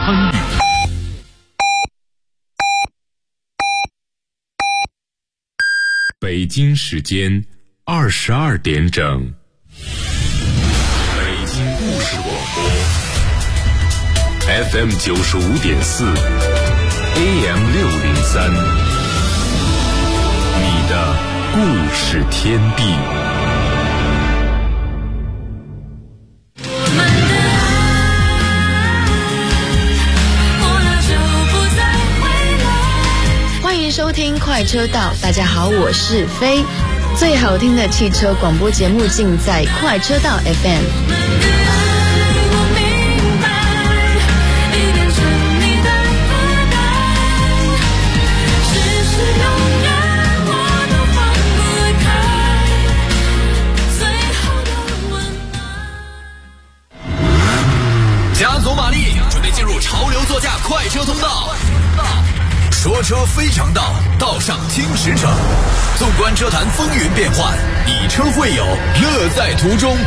参与。北京时间22点整，北京故事广播 FM 95.4 AM 603，你的故事天地。 欢迎收听快车道，大家好，我是飞。最好听的汽车广播节目尽在快车道 FM。 加足马力，准备进入潮流座驾快车通道。说车非常道，道上听实诚。纵观车坛风云变幻，以车会友，乐在途中。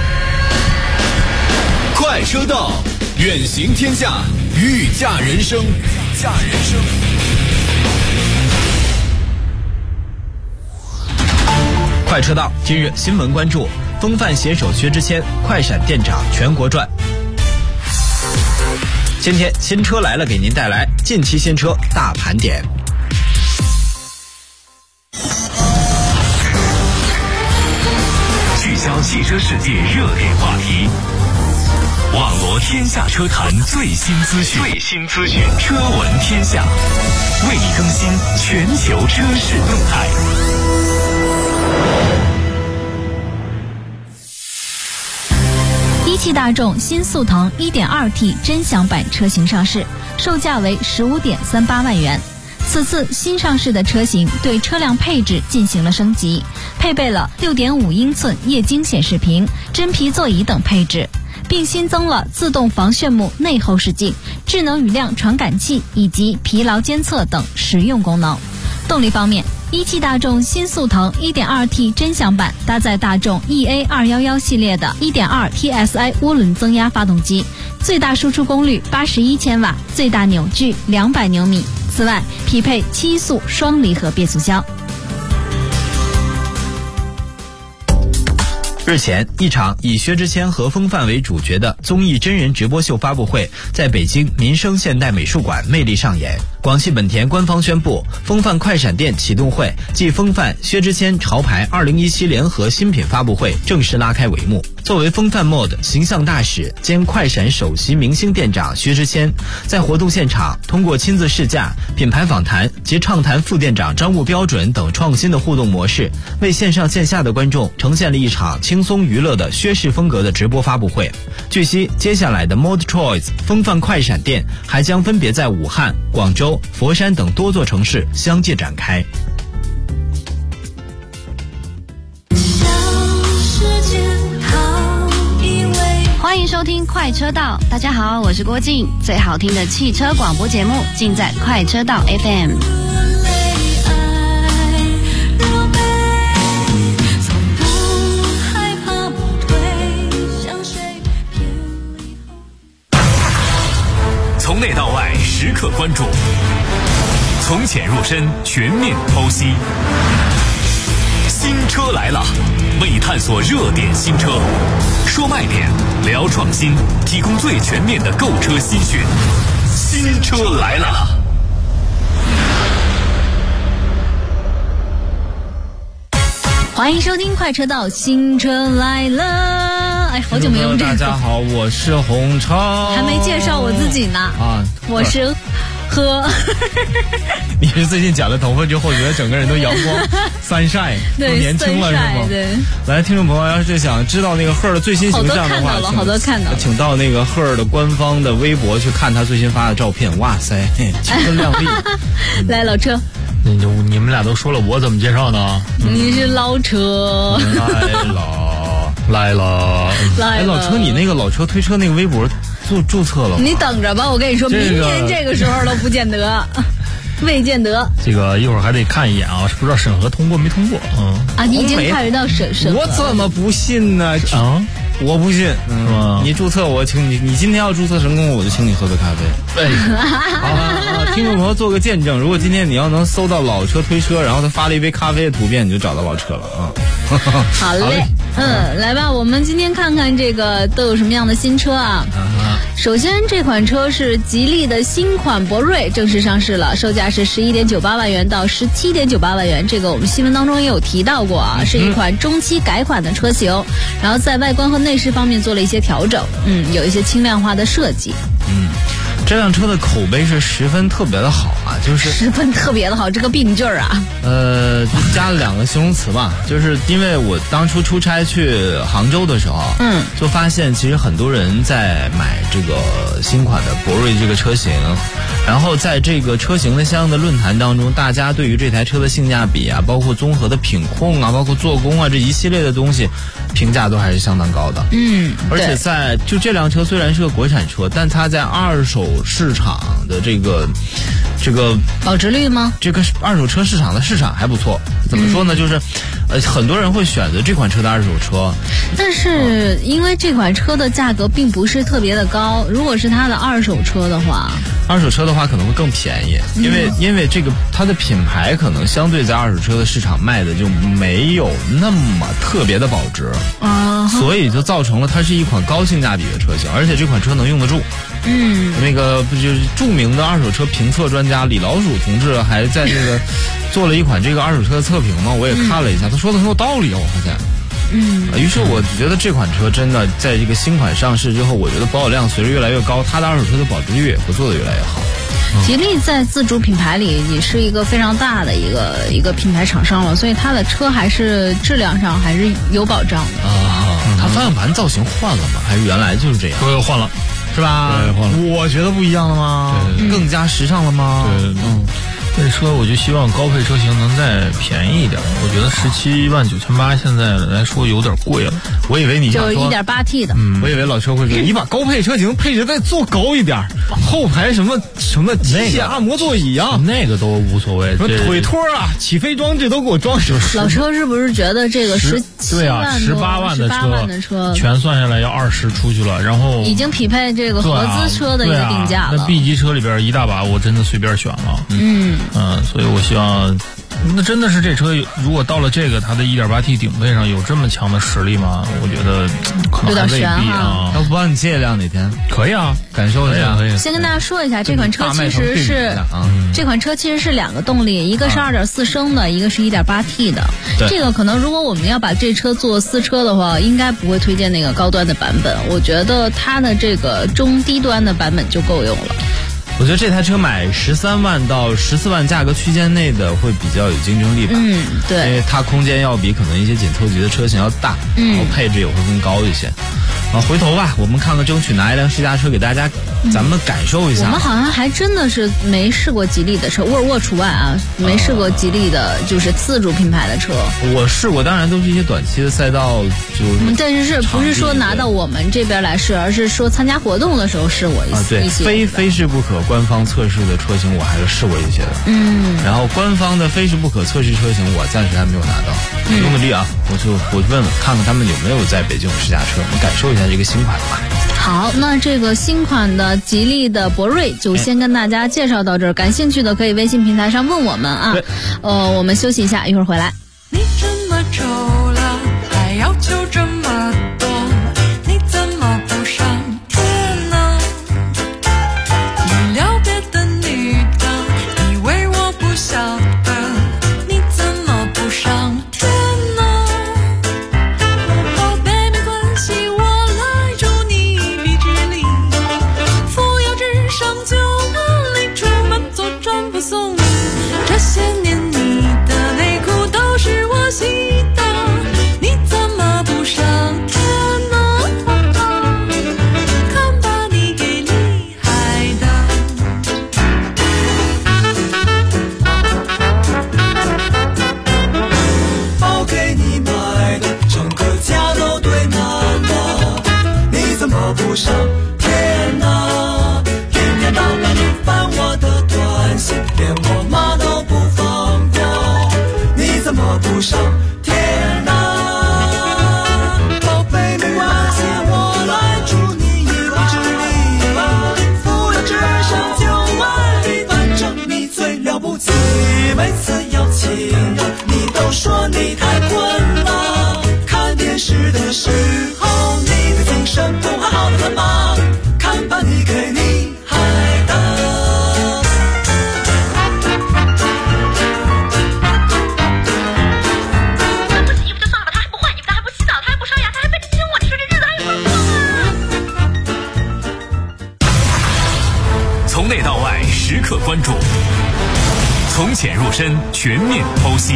快车道，远行天下，御驾人生。 快车道，今日新闻关注：风范携手薛之谦，快闪店长全国转。今天新车来了，给您带来近期新车大盘点。 聚焦汽车世界热点话题，网罗天下车坛最新资讯，车闻天下，为你更新全球车市动态。 一汽大众新速腾 1.2T 臻享版车型上市，售价为15.38万元。此次新上市的车型对车辆配置进行了升级，配备了 6.5 英寸液晶显示屏、真皮座椅等配置，并新增了自动防眩目内后视镜、智能雨量传感器以及疲劳监测等实用功能。动力方面，一汽大众新速腾 1.2T 臻享版搭载大众 EA211 系列的 1.2 TSI 涡轮增压发动机，最大输出功率81千瓦，最大扭矩200牛米。此外，匹配7速双离合变速箱。 日前，一场以薛之谦和风范为主角的综艺真人直播秀发布会在北京民生现代美术馆魅力上演。广汽本田官方宣布，风范快闪店启动会暨风范薛之谦潮牌2017联合新品发布会正式拉开帷幕。作为风范 Mode 形象大使兼快闪首席明星店长薛之谦，在活动现场通过亲自试驾、品牌访谈及畅谈副店长招募标准等创新的互动模式，为线上线下的观众呈现了一场轻松娱乐的薛氏风格的直播发布会。据悉，接下来的 Mode Choice 风范快闪店还将分别在武汉、广州、佛山等多座城市相继展开。 欢迎收听快车道，大家好，我是郭静。最好听的汽车广播节目尽在快车道 FM。 从内到外时刻关注，从浅入深全面剖析。新车来了，为你探索热点新车，说卖点，聊创新，提供最全面的购车新讯。新车来了。 欢迎收听快车道，新车来了。哎，好久没用这个。 大家好，我是洪超。 还没介绍我自己呢。啊，我是你是最近剪了头发之后，觉得整个人都阳光三晒，都年轻了是吗？ 对。 来，听众朋友，要是想知道那个赫的最新形象的话， 好多看到了， 请到那个赫的官方的微博去看他最新发的照片。哇塞，青春靓丽。 来，老车。 你们俩都说了，我怎么介绍呢？ 你是捞车。 来了。 哎，老车，你那个老车推车那个微博注册了吗？ 你等着吧，我跟你说，明年这个时候都不见得，未见得。 这个一会儿还得看一眼啊，不知道审核通过没通过。 你已经开始到审核。 我怎么不信呢？ 我不信，你注册我请你，你今天要注册成功，我就请你喝杯咖啡。好，听众朋友做个见证，如果今天你要能搜到老车推车，然后他发了一杯咖啡的图片，你就找到老车了啊。 好嘞，来吧，我们今天看看这个都有什么样的新车啊。首先，这款车是吉利的新款博瑞，正式上市了，售价是11.98万元到17.98万元。这个我们新闻当中也有提到过啊，是一款中期改款的车型，然后在外观和内饰方面做了一些调整，有一些轻量化的设计。 这辆车的口碑是十分特别的好啊，就是十分特别的好，这个病句啊。 就加了2个形容词吧，就是因为我当初出差去杭州的时候，就发现其实很多人在买这个新款的博瑞这个车型，然后在这个车型的相应的论坛当中，大家对于这台车的性价比啊，包括综合的品控啊，包括做工啊这一系列的东西，评价都还是相当高的。而且在就这辆车虽然是个国产车，但它在二手市场的这个保值率吗？ 这个二手车市场的市场还不错。怎么说呢？就是很多人会选择这款车的二手车， 但是因为这款车的价格并不是特别的高，如果是它的二手车的话可能会更便宜，因为这个它的品牌可能相对在二手车的市场卖的就没有那么特别的保值所以就造成了它是一款高性价比的车型，而且这款车能用得住。那个不就是著名的二手车评测专家李老鼠同志还在那个做了一款这个二手车的测评嘛，我也看了一下，他说的很有道理，我发现。于是我觉得这款车真的在这个新款上市之后，我觉得保有量随着越来越高，它的二手车的保值率也会做得越来越好。 吉利在自主品牌里也是一个非常大的一个品牌厂商了，所以它的车还是质量上还是有保障的。 它方向盘造型换了吗？还是原来就是这样？ 都换了， 是吧？ 对，换了。 我觉得不一样了吗？更加时尚了吗？ 对，这车我就希望高配车型能再便宜一点，我觉得17.98万现在来说有点贵了。 我以为你想说就 1.8T 的， 我以为老车会说你把高配车型配置再做高一点，后排什么机械按摩座椅啊， 那个都无所谓， 什么腿托啊、起飞装置都给我装上。 老车是不是觉得这个 18万的车全算下来要20出去了，然后已经匹配这个合资车的一个定价了。 那 B 级车里边一大把，我真的随便选了。所以我希望，那真的是这车如果到了这个它的 1.8T 顶配上有这么强的实力吗？我觉得可能还未必啊。 要不帮你借一辆哪天？ 可以啊， 感受一下。 先跟大家说一下，这款车其实是2个动力，一个是2.4升的，一个是1.8T 的。这个可能如果我们要把这车做私车的话，应该不会推荐那个高端的版本，我觉得它的这个中低端的版本就够用了。 我觉得这台车买13万到14万价格区间内的会比较有竞争力吧。 对， 因为它空间要比可能一些紧凑级的车型要大，然后配置也会更高一些。回头吧，我们看看争取拿一辆试驾车给大家，咱们感受一下。 我们好像还真的是没试过吉利的车，沃尔沃除外啊，没试过吉利的就是自主品牌的车。我试过，当然都是一些短期的赛道， 但是不是说拿到我们这边来试，而是说参加活动的时候试过一些。 非试不可官方测试的车型我还是试过一些的。然后官方的非试不可测试车型我暂时还没有拿到。用个力啊，我就问问看看他们有没有在北京有试驾车，我们感受一下这个新款吧。 好，那这个新款的吉利的博瑞就先跟大家介绍到这儿，感兴趣的可以微信平台上问我们啊。我们休息一下，一会儿回来。 你这么丑了，还要求这么多，你怎么不上天呢？你了别的女的，以为我不晓得，你怎么不上天呢？宝贝没关系，我来助你一臂之力，扶摇直上9万里，出门左转不送你，这些年你的内裤都是我洗的，你怎么不上天呢？看把你给厉害的。 包给你买的，整个家都堆满了，你怎么不上天呢？天天到了从内到外时刻关注，从浅入深，全面剖析。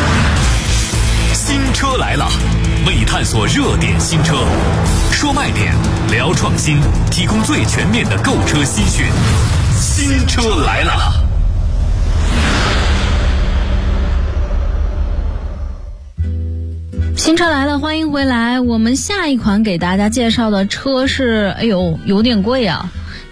新车来了，为你探索热点新车，说卖点，聊创新，提供最全面的购车资讯。新车来了。 新车来了，欢迎回来。我们下一款给大家介绍的车是，有点贵啊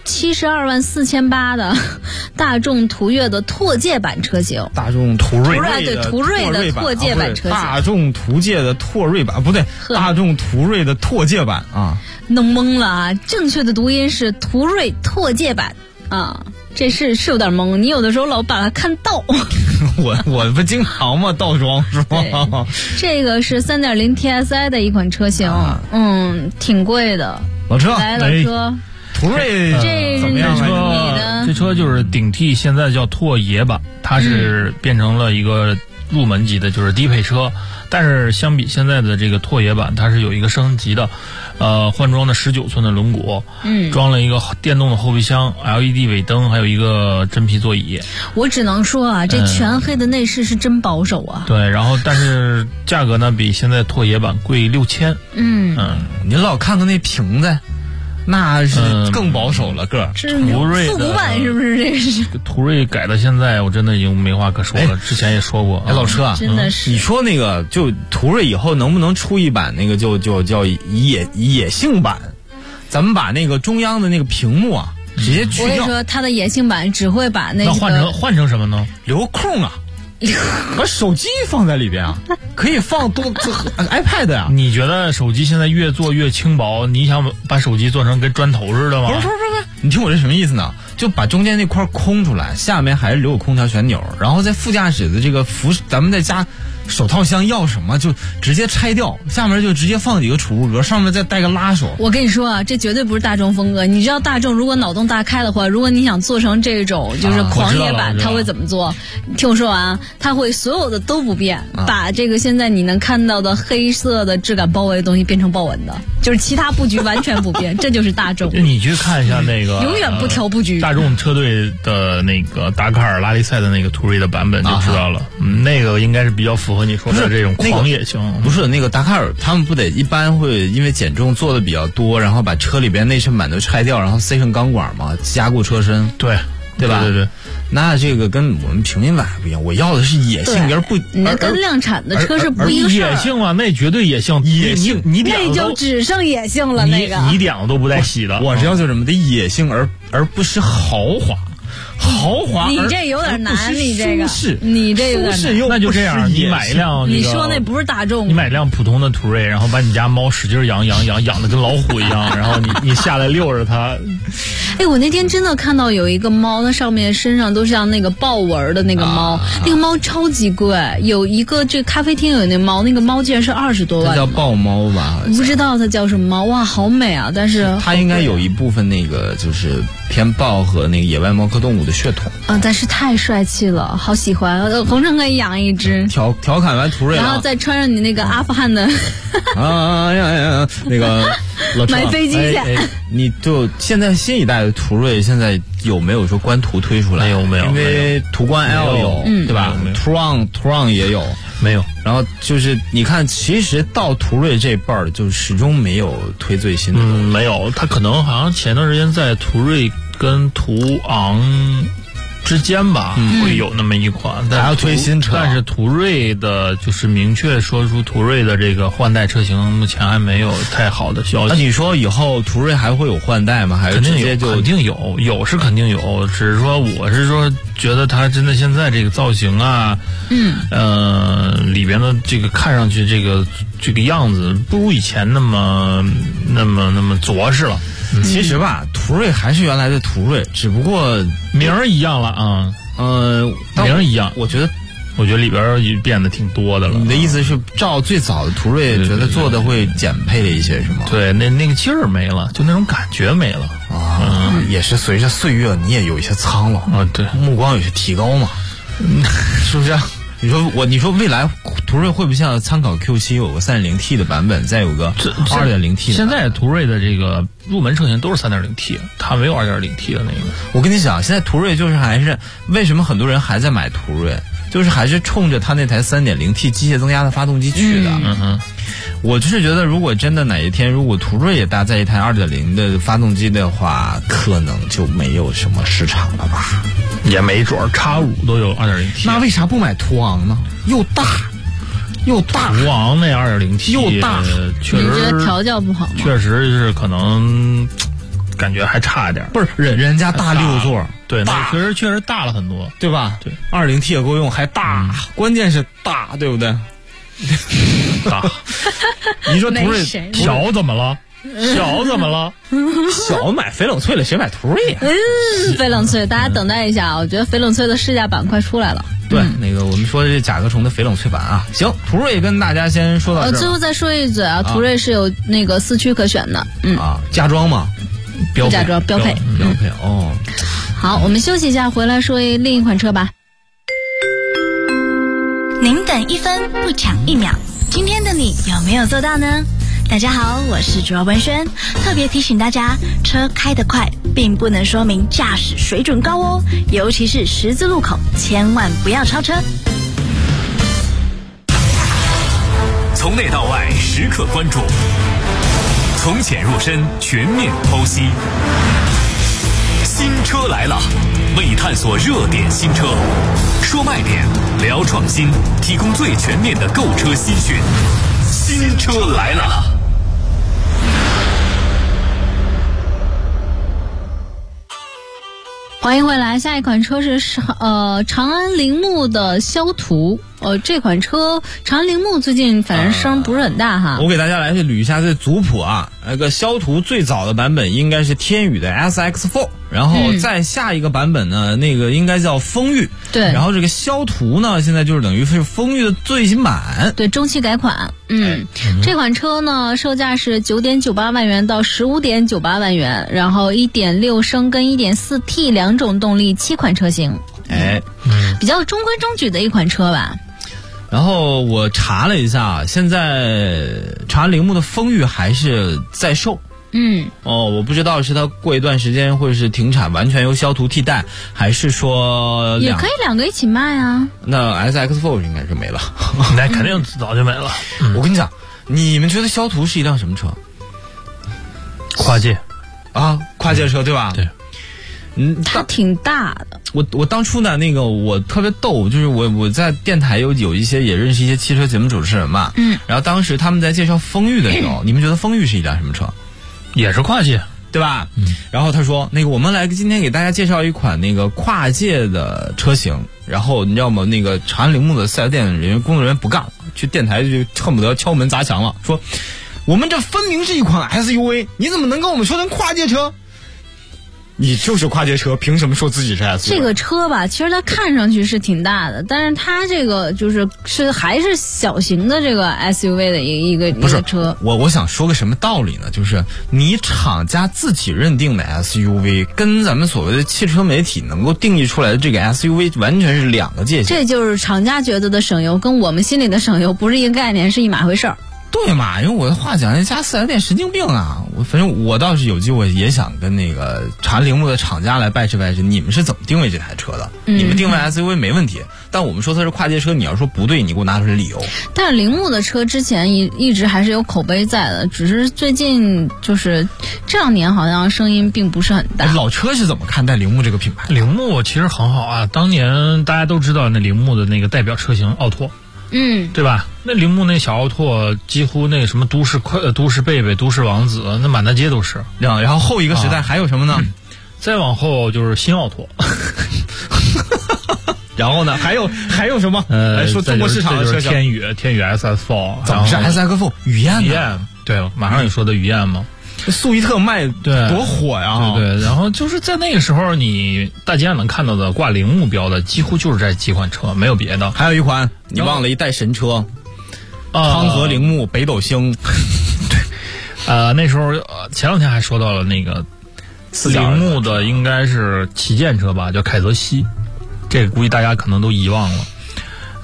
，724800的大众途岳的拓界版车型。 大众途锐对途锐的拓界版车型。 大众途界的拓锐版不对，大众途锐的拓界版啊， 弄懵了啊！正确的读音是途锐拓界版啊。这是有点懵，你有的时候老把它看倒。 我不经常嘛倒装是吧？ 这个是3.0 TSI 的一款车型，挺贵的。 老车来，老车， 途锐这怎么样？ 这车就是顶替现在叫拓野版，它是变成了一个入门级的，就是低配车。但是相比现在的这个拓野版，它是有一个升级的，换装的19寸的轮毂，装了一个电动的后备箱、LED 尾灯，还有一个真皮座椅。 我只能说啊，这全黑的内饰是真保守啊。 对，然后但是价格呢比现在拓野版贵6000。 您老看看那瓶子。那是更保守了个。 途锐复古版是不是？这是途锐改到现在，我真的已经没话可说了。之前也说过， 老车啊， 真的是。 你说那个就途锐以后能不能出一版那个就叫野性版？咱们把那个中央的那个屏幕啊直接去掉。 我跟你说，它的野性版只会把那换成什么呢？ 留个空啊。把手机放在里边啊，可以放iPad 啊。 你觉得手机现在越做越轻薄，你想把手机做成跟砖头似的吗？ 不是，你听我这什么意思呢？就把中间那块空出来，下面还是留有空调旋钮，然后在副驾驶的这个咱们再加手套箱，要什么就直接拆掉，下面就直接放几个储物格，上面再带个拉手。 我跟你说啊，这绝对不是大众风格。你知道大众如果脑洞大开的话，如果你想做成这种就是狂野版，他会怎么做？听我说完啊，他会所有的都不变，把这个现在你能看到的黑色的质感包围的东西变成豹纹的，就是其他布局完全不变，这就是大众。 你去看一下那个永远不调布局。 大众车队的那个达喀尔拉力赛的那个途锐的版本就知道了，那个应该是比较符合你说的这种狂野性。 不是那个达喀尔，他们不得一般会因为减重做的比较多，然后把车里边内饰板都拆掉，然后塞上钢管嘛，加固车身。对吧？ 对。 那这个跟我们平民版不一样，我要的是野性，而不那跟量产的车是不一个事儿。 野性嘛，那绝对野性，你那就只剩野性了。那个你点子都不带洗的。 我是要求什么？得野性而不是豪华。 你这有点难，你这个你这有点难。 那就这样，你买一辆你说那不是大众， 你买一辆普通的途锐，然后把你家猫使劲养的跟老虎一样，然后你下来遛着它。 我那天真的看到有一个猫，它上面身上都像那个豹纹的那个猫，那个猫超级贵。有一个这咖啡厅有那猫，那个猫竟然是20多万。 它叫豹猫吧？ 不知道它叫什么猫，哇，好美啊！但是它应该有一部分那个就是偏豹和那个野外猫科动物的血统。 但是太帅气了，好喜欢。红尘可以养一只。 调侃完途锐， 然后再穿上你那个阿富汗的那个买飞机去。 你就现在新一代的途锐现在有没有说官途推出来？ 没有， 因为途观 L 有，对吧？Touran 也有， 没有。 然后就是你看，其实到途锐这辈儿就始终没有推最新的。 没有，他可能好像前段时间在途锐跟途昂之间吧，会有那么一款，但还要推新车。 但是途锐的，就是明确说出途锐的这个换代车型，目前还没有太好的消息。 那你说以后途锐还会有换代吗？还是直接就肯定有是肯定有，只是说我是说觉得它真的现在这个造型啊，里边的这个看上去这个样子不如以前那么着实了。 其实吧，途锐还是原来的途锐，只不过名儿一样了啊。名儿一样， 我觉得里边也变得挺多的了。 你的意思是照最早的途锐，觉得做的会减配了一些，是吗？ 对，那个劲儿没了，就那种感觉没了啊。也是随着岁月，你也有一些苍老啊，对， 目光有些提高嘛，是不是？ 你说未来途锐会不会像参考 Q7 有个 3.0T 的版本，再有个 2.0T 的？ 现在途锐的这个入门车型都是 3.0T， 它没有 2.0T 的那个。 我跟你讲，现在途锐就是还是为什么很多人还在买途锐，就是还是冲着它那台 3.0T 机械增压的发动机去的。我就是觉得，如果真的哪一天，如果途锐也搭载一台 2.0 的发动机的话，可能就没有什么市场了吧？ 也没准儿，X5都有 2.0T。 那为啥不买途昂呢？又大。 途昂那 2.0T 又大， 确实你觉得调教不好吗？ 确实是可能感觉还差一点。 不是人家大6座， 对，那确实大了很多， 对吧？ 对 ，2.0T 也够用，还大，关键是大，对不对？ 大。 你说途锐小怎么了？小怎么了？ 小买翡冷翠了，谁买途锐呀？ 翡冷翠，大家等待一下，我觉得翡冷翠的试驾版快出来了。 对，那个我们说的这甲壳虫的翡冷翠版啊，行，途锐跟大家先说到这儿。 最后再说一嘴啊，途锐是有那个4驱可选的， 加装吗？ 不加装，标配哦。 好，我们休息一下，回来说另一款车吧。 您等1分不抢1秒，今天的你有没有做到呢？大家好，我是主要文轩，特别提醒大家，车开得快并不能说明驾驶水准高哦，尤其是十字路口，千万不要超车。 从内到外时刻关注，从浅入深全面剖析。新车来了，为你探索热点新车，说卖点，聊创新，提供最全面的购车新讯。新车来了。 欢迎回来，下一款车是长安铃木的肖途。这款车长安铃木最近反正声不是很大哈。 我给大家来捋一下这族谱啊，那个肖途最早的版本应该是天宇的 SX4， 然后再下一个版本呢，那个应该叫风裕。 对， 然后这个肖途呢，现在就是等于是风裕的最新版。 对，中期改款。这款车呢，售价是9.98万元到15.98万元，然后1.6升跟1.4T 两种动力7款车型。比较中规中矩的一款车吧。 然后我查了一下，现在长安铃木的风裕还是在售。我不知道是它过一段时间会是停产，完全由肖途替代，还是说也可以两个一起卖啊。 那 SX4 应该是没了， 那肯定早就没了。 我跟你讲，你们觉得肖途是一辆什么车？ 跨界啊，跨界车对吧？ 对。 它挺大的。 我当初呢，那个我特别逗，就是我在电台有一些也认识一些汽车节目主持人嘛，然后当时他们在介绍风裕的时候，你们觉得风裕是一辆什么车？ 也是跨界， 对吧？然后他说，那个我们来今天给大家介绍一款那个跨界的车型，然后你知道吗？那个长安铃木的4S店人员工作人员不干了，去电台就恨不得敲门砸墙了，说我们这分明是一款 SUV， 你怎么能跟我们说成跨界车？你就是跨界车，凭什么说自己是 SUV？ 这个车吧，其实它看上去是挺大的，但是它这个是还是小型的这个 SUV 的一个车。 我想说个什么道理呢？就是你厂家自己认定的 SUV， 跟咱们所谓的汽车媒体能够定义出来的这个 SUV 完全是两个界限。 这就是厂家觉得的省油，跟我们心里的省油不是一个概念，是一码回事儿。 对嘛，因为我的话讲，人家4S店神经病啊！反正我倒是有机会也想跟那个长安铃木的厂家来掰扯掰扯，你们是怎么定位这台车的？你们定位 SUV 没问题，但我们说它是跨界车，你要说不对，你给我拿出来理由。 但是铃木的车之前一直还是有口碑在的，只是最近就是这2年好像声音并不是很大。 老车是怎么看待铃木这个品牌？ 铃木其实很好啊，当年大家都知道那铃木的那个代表车型奥拓。对吧？那铃木那小奥拓，几乎那什么都市贝贝、都市王子，那满大街都是。 然后后一个时代还有什么呢？ 再往后就是新奥拓。 然后呢？还有什么？来说中国市场的车型。 天宇 SS4， 怎么是 SX4？雨燕呢？ 对，马上你说的雨燕吗？ 速逸特卖多火呀！ 对，然后就是在那个时候，你大街上能看到的挂铃木标的，几乎就是这几款车，没有别的。 还有一款你忘了一代神车，康和铃木北斗星。 对，那时候前2天还说到了那个铃木的，应该是旗舰车吧，叫凯泽西，这个估计大家可能都遗忘了。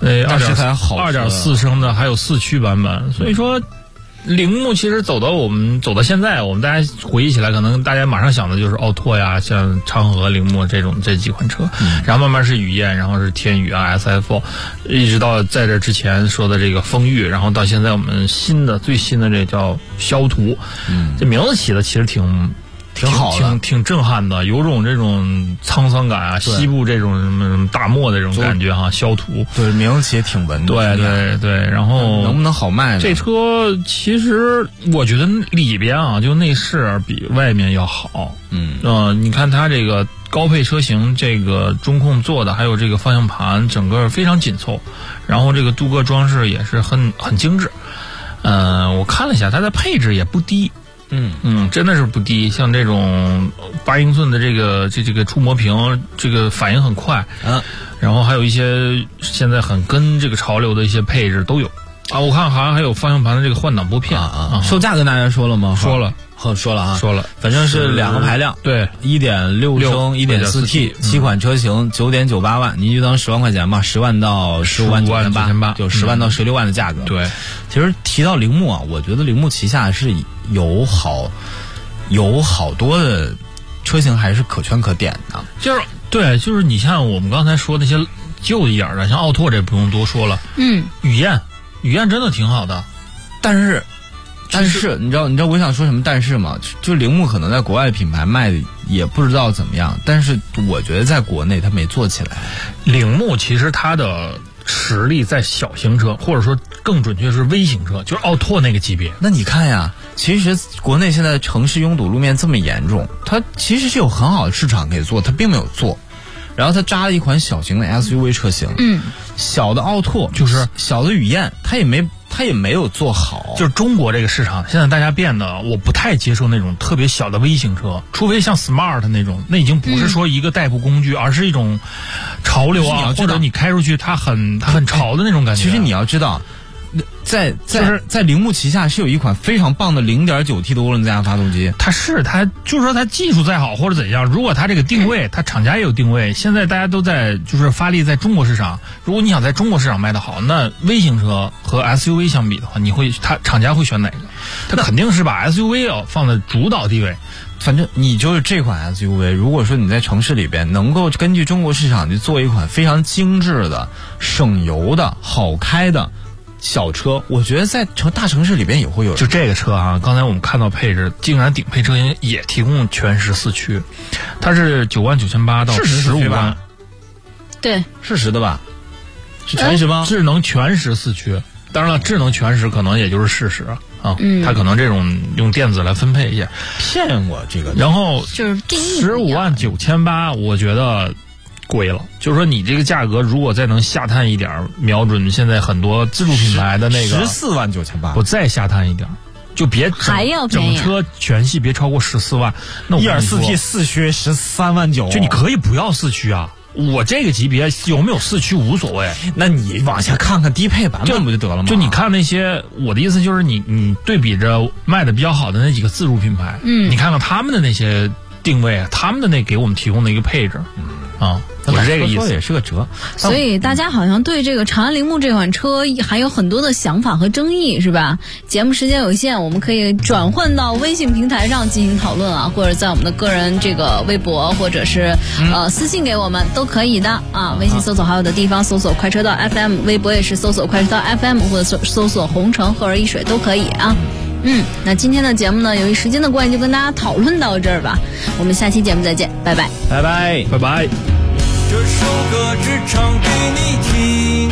2.4升的，还有4驱版本，所以说。铃木其实走到现在，我们大家回忆起来，可能大家马上想的就是奥拓呀，像昌河、铃木这几款车，然后慢慢是雨燕，然后是天宇啊 SFO， 一直到在这之前说的这个风裕，然后到现在我们最新的这叫肖途，这名字起的其实挺好的，挺震撼的，有种这种沧桑感啊，西部这种什么大漠的这种感觉哈，肖途， 对，名字起也挺文的， 对，然后能不能好卖呢？ 这车其实我觉得里边啊，就内饰比外面要好，你看它这个高配车型，这个中控做的，还有这个方向盘，整个非常紧凑，然后这个镀铬装饰也是很精致，我看了一下，它的配置也不低。真的是不低，像这种8英寸的这个触摸屏，这个反应很快，然后还有一些现在很跟这个潮流的一些配置都有啊。我看好像还有方向盘的这个换挡拨片售价跟大家说了吗？ 说了啊， 反正是2个排量， 对 ，1.6升 1.4T 7款车型9.98万，你就当10万块钱吧，10万到15万9,800，就10万到16万的价格。 对， 其实提到铃木啊，我觉得铃木旗下是有好多的车型还是可圈可点的， 就是你像我们刚才说那些旧一点的，像奥拓这不用多说了，雨燕真的挺好的， 但是你知道我想说什么但是吗？就铃木可能在国外品牌卖的也不知道怎么样，但是我觉得在国内它没做起来。 铃木其实它的实力在小型车，或者说更准确是微型车，就是奥拓那个级别。 那你看呀，其实国内现在城市拥堵路面这么严重，它其实是有很好的市场可以做，它并没有做。然后它扎了一款小型的 SUV 车型，小的奥拓就是小的雨燕，它也没有做好。 就是中国这个市场现在大家变得，我不太接受那种特别小的微型车，除非像 Smart 那种，那已经不是说一个代步工具，而是一种潮流啊，或者你开出去它很潮的那种感觉。 其实你要知道，在铃木旗下是有一款非常棒的 0.9T 的涡轮增压发动机。 它就是说它技术再好或者怎样，如果它这个定位，它厂家也有定位。现在大家都在就是发力在中国市场，如果你想在中国市场卖得好，那微型车和 SUV 相比的话，厂家会选哪个？它肯定是把 SUV 要放在主导地位。 反正你就是这款 SUV， 如果说你在城市里边能够根据中国市场去做一款非常精致的、省油的、好开的小车，我觉得在大城市里边也会有人。 就这个车啊，刚才我们看到配置，竟然顶配车型也提供全时4驱，它是9.98万到15万。 对， 是实的吧？是全时吗？ 智能全时4驱，当然了，智能全时可能也就是事实啊，它可能这种用电子来分配一下。 骗我这个， 然后就是定义 15.98万，我觉得贵了，就是说你这个价格如果再能下探一点，瞄准现在很多自主品牌的那个 14.98万， 不再下探一点，就别还要便宜， 整车全系别超过14万。那我 1.4T 4驱13.9万， 就你可以不要4驱啊。我这个级别有没有4驱无所谓， 那你往下看看低配版本不就得了吗？ 就你看那些，我的意思就是你对比着卖的比较好的那几个自主品牌，你看看他们的那些定位，他们的那给我们提供的一个配置，我是这个意思， 也是个折。 所以大家好像对这个长安铃木这款车还有很多的想法和争议，是吧？节目时间有限，我们可以转换到微信平台上进行讨论啊，或者在我们的个人这个微博，或者是私信给我们都可以的啊。微信搜索好友的地方搜索快车道 FM， 微博也是搜索快车道 FM， 或者搜索红橙赫尔一水都可以啊。那今天的节目呢，由于时间的关系，就跟大家讨论到这儿吧。我们下期节目再见，拜拜， 拜拜， 拜拜。 这首歌只唱给你听，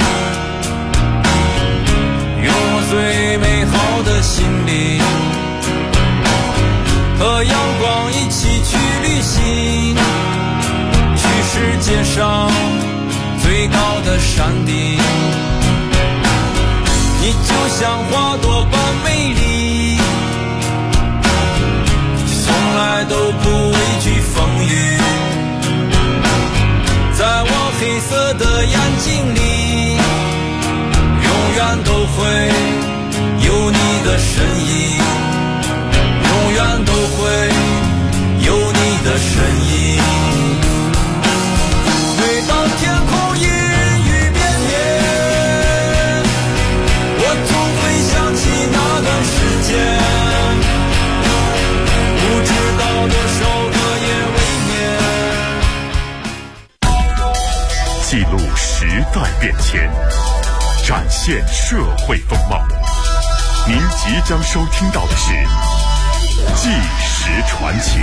用我最美好的心灵，和阳光一起去旅行，去世界上最高的山顶。你就像花朵般美丽，从来都不畏惧风雨，在我黑色的眼睛里，永远都会有你的身影，永远都会有你的身影。每当天空阴雨绵绵， 记录时代变迁，展现社会风貌。您即将收听到的是《纪实传奇》。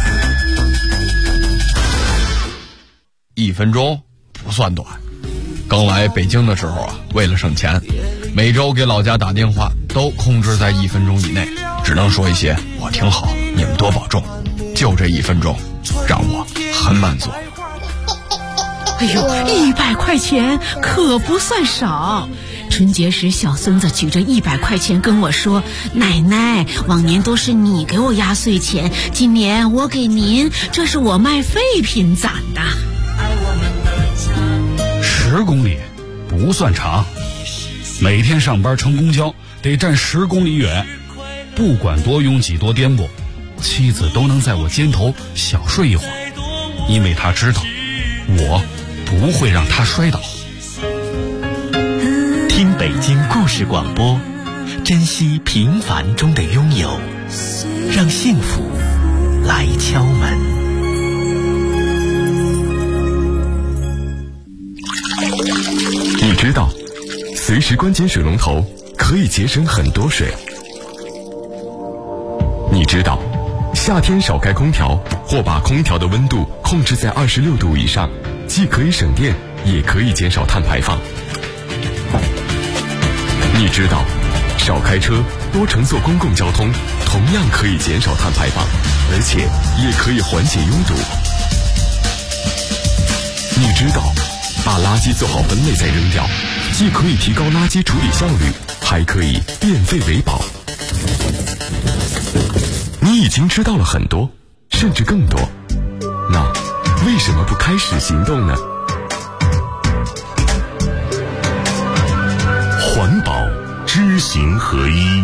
1分钟不算短。刚来北京的时候啊，为了省钱，每周给老家打电话都控制在1分钟以内，只能说一些我挺好，你们多保重。就这1分钟，让我很满足。 哎呦，100块钱可不算少。春节时，小孙子举着100块钱跟我说：“奶奶，往年都是你给我压岁钱，今年我给您，这是我卖废品攒的。 ”10公里不算长，每天上班乘公交得站10公里远，不管多拥挤多颠簸，妻子都能在我肩头小睡一会儿，因为她知道我不会让她摔倒。 听北京故事广播，珍惜平凡中的拥有，让幸福来敲门。 你知道，随时关紧水龙头可以节省很多水。你知道，夏天少开空调或把空调的温度控制在26度以上，既可以省电，也可以减少碳排放。你知道，少开车，多乘坐公共交通，同样可以减少碳排放，而且也可以缓解拥堵。你知道，把垃圾做好分类再扔掉，既可以提高垃圾处理效率，还可以变废为宝。你已经知道了很多，甚至更多，那为什么不开始行动呢？ 环保知行合一。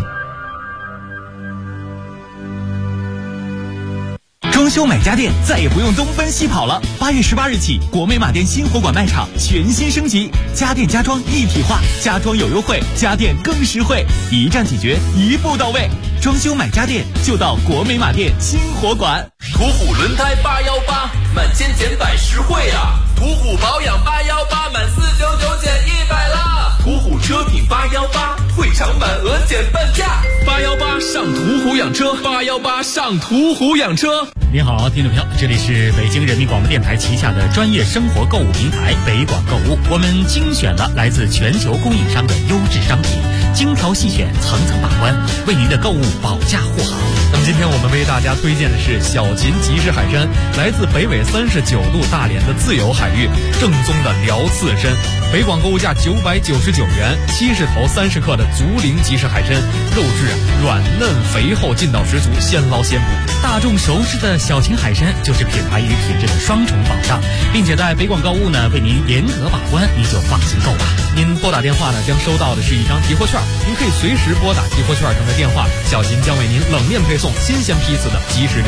装修买家电再也不用东奔西跑了。8月18日起，国美马店新火馆卖场全新升级，家电家装一体化，家装有优惠，家电更实惠，一站解决，一步到位。装修买家电就到国美马店新火馆。 途虎轮胎818，满千减百实惠啊！途虎保养818，满499减100啦！途虎车品818，退场满额减半价。818上途虎养车，818上途虎养车。 您好，听众朋友，这里是北京人民广播电台旗下的专业生活购物平台北广购物。我们精选了来自全球供应商的优质商品，精挑细选，层层把关，为您的购物保驾护航。 那么今天我们为大家推荐的是小秦集市海参，来自北纬39度大连的自由海域，正宗的辽刺参。北广购物价999元，70头30克的竹鳞集市海参，肉质软嫩肥厚，劲道十足，现捞现捕。 大众熟知的小秦海参就是品牌与品质的双重保障，并且在北广购物呢为您严格把关，你就放心购吧。 您拨打电话呢将收到的是一张提货券，您可以随时拨打提货券上的电话，小秦将为您冷链配送新鲜批次的即时